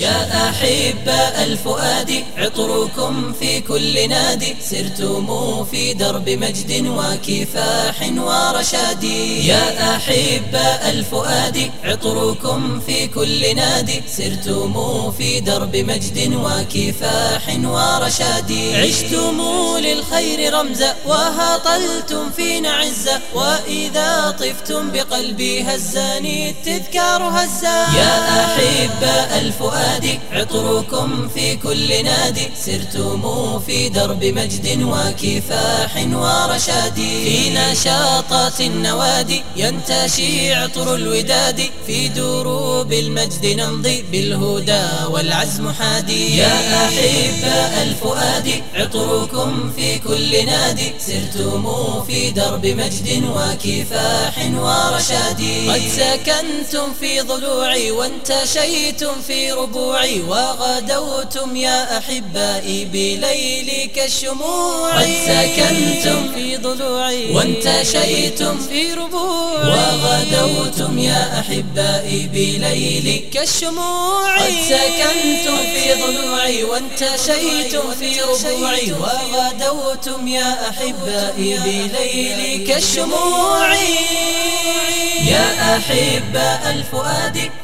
يا أحباء الفؤاد عطركم في كل نادي، سرتم في درب مجد وكفاح ورشاد. يا أحباء الفؤاد عطركم في كل نادي، سرتم في درب مجد وكفاح ورشاد. عشتم للخير رمزا وهطلتم فينا عزا، وإذا طفتم بقلبي هزاني التذكار هزا. يا أحباء الفؤاد عطركم في كل نادي، سرتم في درب مجد وكفاح ورشاد. في نشاطات النوادي ينتشي عطر الوداد، في دروب المجد نمضي بالهدى والعزم حادي. يا أحباء الفؤاد عطركم في كل نادي، سرتم في درب مجد وكفاح ورشاد. قد سكنتم في ضلوعي وانتشيتم في ربوعي، وغدوتم يا أحبائي بليل كالشموع. قد سكنتم في ضلوعي وانتشيتم في ربوعي، وغدوتم يا أحبائي بليل كالشموع. قد سكنتم في ضلوعي وانتشيتم في ربوعي، وغدوتم يا أحبائي بليل كالشموع. يا أحباء الفؤاد